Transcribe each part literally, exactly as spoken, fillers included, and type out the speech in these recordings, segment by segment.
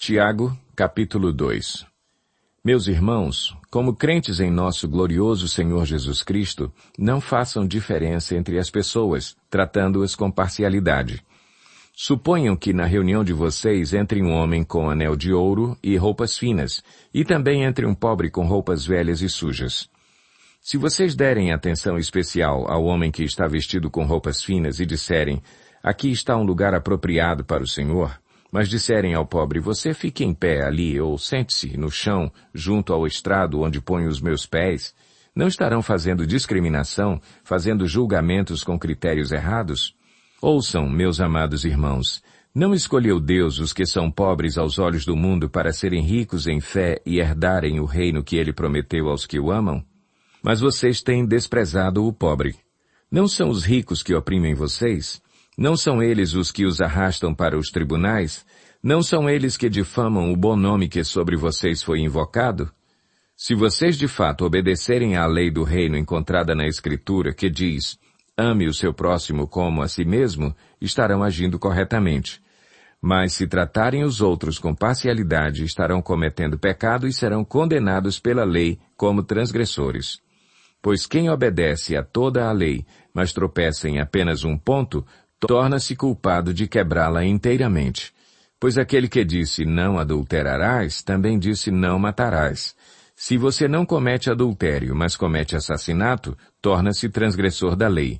Tiago, capítulo dois. Meus irmãos, como crentes em nosso glorioso Senhor Jesus Cristo, não façam diferença entre as pessoas, tratando-as com parcialidade. Suponham que na reunião de vocês entre um homem com anel de ouro e roupas finas, e também entre um pobre com roupas velhas e sujas. Se vocês derem atenção especial ao homem que está vestido com roupas finas e disserem, aqui está um lugar apropriado para o Senhor, mas disserem ao pobre, você fique em pé ali ou sente-se no chão, junto ao estrado onde ponho os meus pés, não estarão fazendo discriminação, fazendo julgamentos com critérios errados? Ouçam, meus amados irmãos, não escolheu Deus os que são pobres aos olhos do mundo para serem ricos em fé e herdarem o reino que ele prometeu aos que o amam? Mas vocês têm desprezado o pobre. Não são os ricos que oprimem vocês? Não são eles os que os arrastam para os tribunais? Não são eles que difamam o bom nome que sobre vocês foi invocado? Se vocês de fato obedecerem à lei do reino encontrada na Escritura, que diz, ame o seu próximo como a si mesmo, estarão agindo corretamente. Mas se tratarem os outros com parcialidade, estarão cometendo pecado e serão condenados pela lei como transgressores. Pois quem obedece a toda a lei, mas tropeça em apenas um ponto, torna-se culpado de quebrá-la inteiramente. Pois aquele que disse não adulterarás, também disse não matarás. Se você não comete adultério, mas comete assassinato, torna-se transgressor da lei.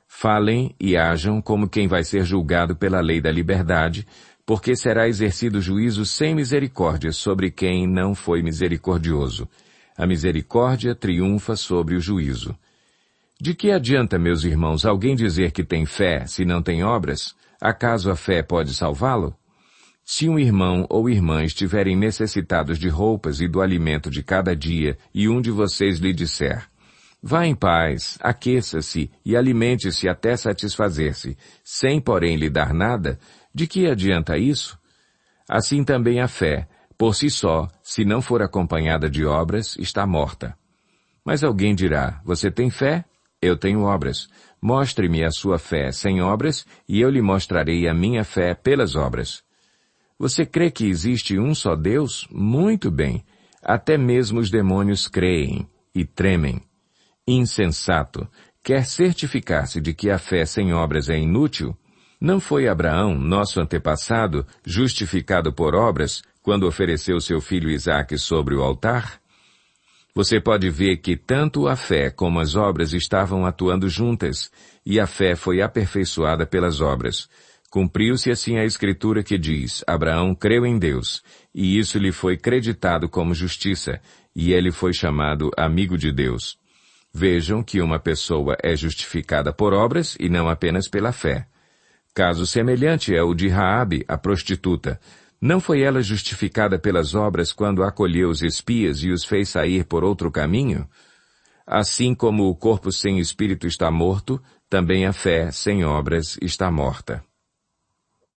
Falem e ajam como quem vai ser julgado pela lei da liberdade, porque será exercido juízo sem misericórdia sobre quem não foi misericordioso. A misericórdia triunfa sobre o juízo. De que adianta, meus irmãos, alguém dizer que tem fé se não tem obras? Acaso a fé pode salvá-lo? Se um irmão ou irmã estiverem necessitados de roupas e do alimento de cada dia, e um de vocês lhe disser, vá em paz, aqueça-se e alimente-se até satisfazer-se, sem porém lhe dar nada, de que adianta isso? Assim também a fé, por si só, se não for acompanhada de obras, está morta. Mas alguém dirá, você tem fé? Eu tenho obras. Mostre-me a sua fé sem obras, e eu lhe mostrarei a minha fé pelas obras. Você crê que existe um só Deus? Muito bem. Até mesmo os demônios creem e tremem. Insensato. Quer certificar-se de que a fé sem obras é inútil? Não foi Abraão, nosso antepassado, justificado por obras, quando ofereceu seu filho Isaque sobre o altar? Você pode ver que tanto a fé como as obras estavam atuando juntas, e a fé foi aperfeiçoada pelas obras. Cumpriu-se assim a Escritura que diz, Abraão creu em Deus, e isso lhe foi creditado como justiça, e ele foi chamado amigo de Deus. Vejam que uma pessoa é justificada por obras e não apenas pela fé. Caso semelhante é o de Raabe, a prostituta. Não foi ela justificada pelas obras quando acolheu os espias e os fez sair por outro caminho? Assim como o corpo sem espírito está morto, também a fé sem obras está morta.